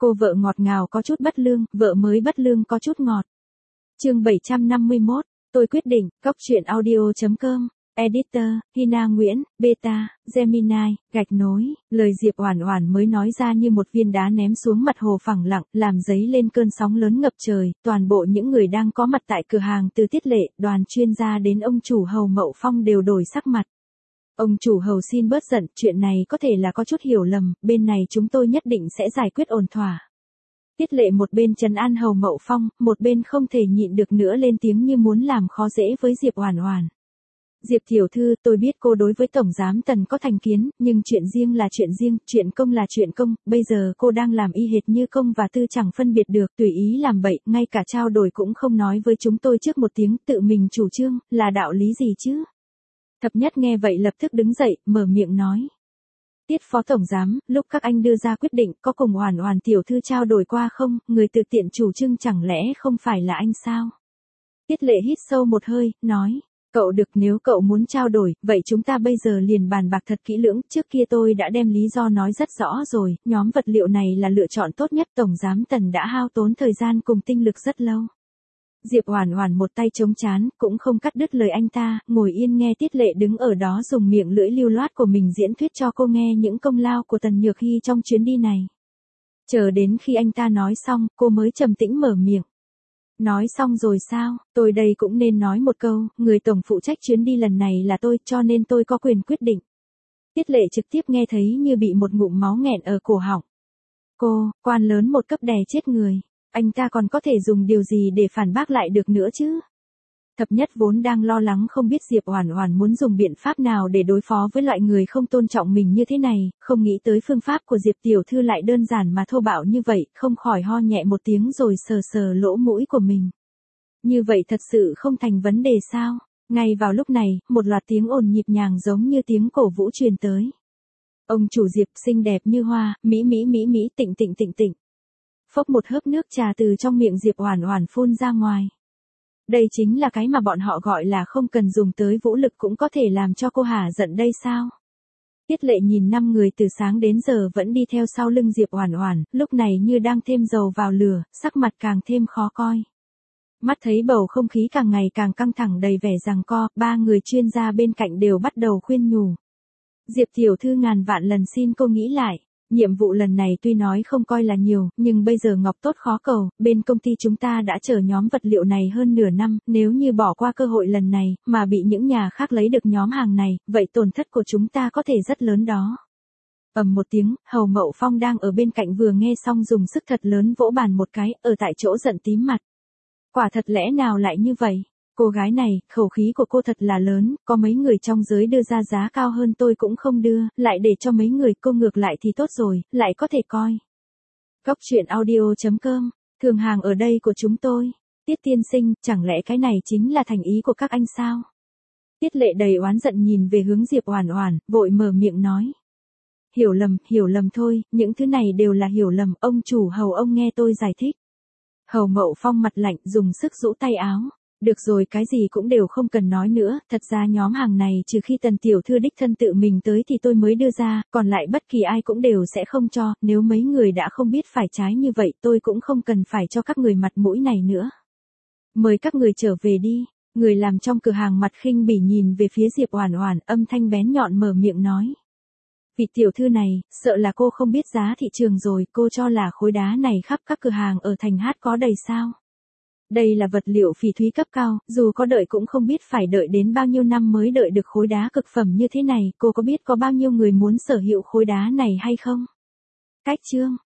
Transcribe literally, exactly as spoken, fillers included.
Cô vợ ngọt ngào có chút bất lương, vợ mới bất lương có chút ngọt. Chương bảy trăm năm mươi mốt, tôi quyết định, Cóc truyện audio chấm com. Editor, Hina Nguyễn, Beta, Gemini, gạch nối, lời Diệp Oản Oản mới nói ra như một viên đá ném xuống mặt hồ phẳng lặng, làm dấy lên cơn sóng lớn ngập trời, toàn bộ những người đang có mặt tại cửa hàng từ Tiết Lệ, đoàn chuyên gia đến ông chủ Hầu Mậu Phong đều đổi sắc mặt. Ông chủ Hầu xin bớt giận, chuyện này có thể là có chút hiểu lầm, bên này chúng tôi nhất định sẽ giải quyết ổn thỏa. Tiết Lệ một bên trấn an Hầu Mậu Phong, một bên không thể nhịn được nữa lên tiếng như muốn làm khó dễ với Diệp Oản Oản. Diệp tiểu thư, tôi biết cô đối với Tổng Giám Tần có thành kiến, nhưng chuyện riêng là chuyện riêng, chuyện công là chuyện công, bây giờ cô đang làm y hệt như công và tư chẳng phân biệt được, tùy ý làm bậy, ngay cả trao đổi cũng không nói với chúng tôi trước một tiếng, tự mình chủ trương, là đạo lý gì chứ? Thập Nhất nghe vậy lập tức đứng dậy, mở miệng nói. Tiết Phó Tổng Giám, lúc các anh đưa ra quyết định, có cùng Oản Oản tiểu thư trao đổi qua không, người tự tiện chủ trương chẳng lẽ không phải là anh sao? Tiết Lệ hít sâu một hơi, nói. Cậu được, nếu cậu muốn trao đổi, vậy chúng ta bây giờ liền bàn bạc thật kỹ lưỡng, trước kia tôi đã đem lý do nói rất rõ rồi, nhóm vật liệu này là lựa chọn tốt nhất, Tổng Giám Tần đã hao tốn thời gian cùng tinh lực rất lâu. Diệp Oản Oản một tay chống trán, cũng không cắt đứt lời anh ta, ngồi yên nghe Tiết Lệ đứng ở đó dùng miệng lưỡi lưu loát của mình diễn thuyết cho cô nghe những công lao của Tần Nhược Hi trong chuyến đi này. Chờ đến khi anh ta nói xong, cô mới trầm tĩnh mở miệng. Nói xong rồi sao, tôi đây cũng nên nói một câu, người tổng phụ trách chuyến đi lần này là tôi, cho nên tôi có quyền quyết định. Tiết Lệ trực tiếp nghe thấy như bị một ngụm máu nghẹn ở cổ họng. Cô, quan lớn một cấp đè chết người, anh ta còn có thể dùng điều gì để phản bác lại được nữa chứ? Thập Nhất vốn đang lo lắng không biết Diệp Oản Oản muốn dùng biện pháp nào để đối phó với loại người không tôn trọng mình như thế này, không nghĩ tới phương pháp của Diệp tiểu thư lại đơn giản mà thô bạo như vậy, không khỏi ho nhẹ một tiếng rồi sờ sờ lỗ mũi của mình. Như vậy thật sự không thành vấn đề sao? Ngay vào lúc này, một loạt tiếng ồn nhịp nhàng giống như tiếng cổ vũ truyền tới. Ông chủ Diệp xinh đẹp như hoa, mỹ mỹ mỹ mỹ tịnh tịnh tịnh tịnh. Phốc một hớp nước trà từ trong miệng Diệp Oản Oản phun ra ngoài. Đây chính là cái mà bọn họ gọi là không cần dùng tới vũ lực cũng có thể làm cho cô hả giận đây sao? Tiết Lệ nhìn năm người từ sáng đến giờ vẫn đi theo sau lưng Diệp Oản Oản, lúc này như đang thêm dầu vào lửa, sắc mặt càng thêm khó coi. Mắt thấy bầu không khí càng ngày càng căng thẳng đầy vẻ giằng co, ba người chuyên gia bên cạnh đều bắt đầu khuyên nhủ. Diệp tiểu thư ngàn vạn lần xin cô nghĩ lại. Nhiệm vụ lần này tuy nói không coi là nhiều, nhưng bây giờ ngọc tốt khó cầu, bên công ty chúng ta đã chờ nhóm vật liệu này hơn nửa năm, nếu như bỏ qua cơ hội lần này, mà bị những nhà khác lấy được nhóm hàng này, vậy tổn thất của chúng ta có thể rất lớn đó. Ầm một tiếng, Hầu Mậu Phong đang ở bên cạnh vừa nghe xong dùng sức thật lớn vỗ bàn một cái, ở tại chỗ giận tím mặt. Quả thật lẽ nào lại như vậy? Cô gái này, khẩu khí của cô thật là lớn, có mấy người trong giới đưa ra giá cao hơn tôi cũng không đưa, lại để cho mấy người cô ngược lại thì tốt rồi, lại có thể coi. Cóc truyện audio chấm com, thường hàng ở đây của chúng tôi. Tiết tiên sinh, chẳng lẽ cái này chính là thành ý của các anh sao? Tiết Lệ đầy oán giận nhìn về hướng Diệp Oản Oản, vội mở miệng nói. Hiểu lầm, hiểu lầm thôi, những thứ này đều là hiểu lầm, ông chủ Hầu ông nghe tôi giải thích. Hầu Mậu Phong mặt lạnh dùng sức rũ tay áo. Được rồi, cái gì cũng đều không cần nói nữa, thật ra nhóm hàng này trừ khi Tần tiểu thư đích thân tự mình tới thì tôi mới đưa ra, còn lại bất kỳ ai cũng đều sẽ không cho, nếu mấy người đã không biết phải trái như vậy tôi cũng không cần phải cho các người mặt mũi này nữa. Mời các người trở về đi, người làm trong cửa hàng mặt khinh bỉ nhìn về phía Diệp Oản Oản, âm thanh bén nhọn mở miệng nói. Vị tiểu thư này, sợ là cô không biết giá thị trường rồi, cô cho là khối đá này khắp các cửa hàng ở thành Hát có đầy sao? Đây là vật liệu phỉ thúy cấp cao, dù có đợi cũng không biết phải đợi đến bao nhiêu năm mới đợi được khối đá cực phẩm như thế này, cô có biết có bao nhiêu người muốn sở hữu khối đá này hay không? Cách chương,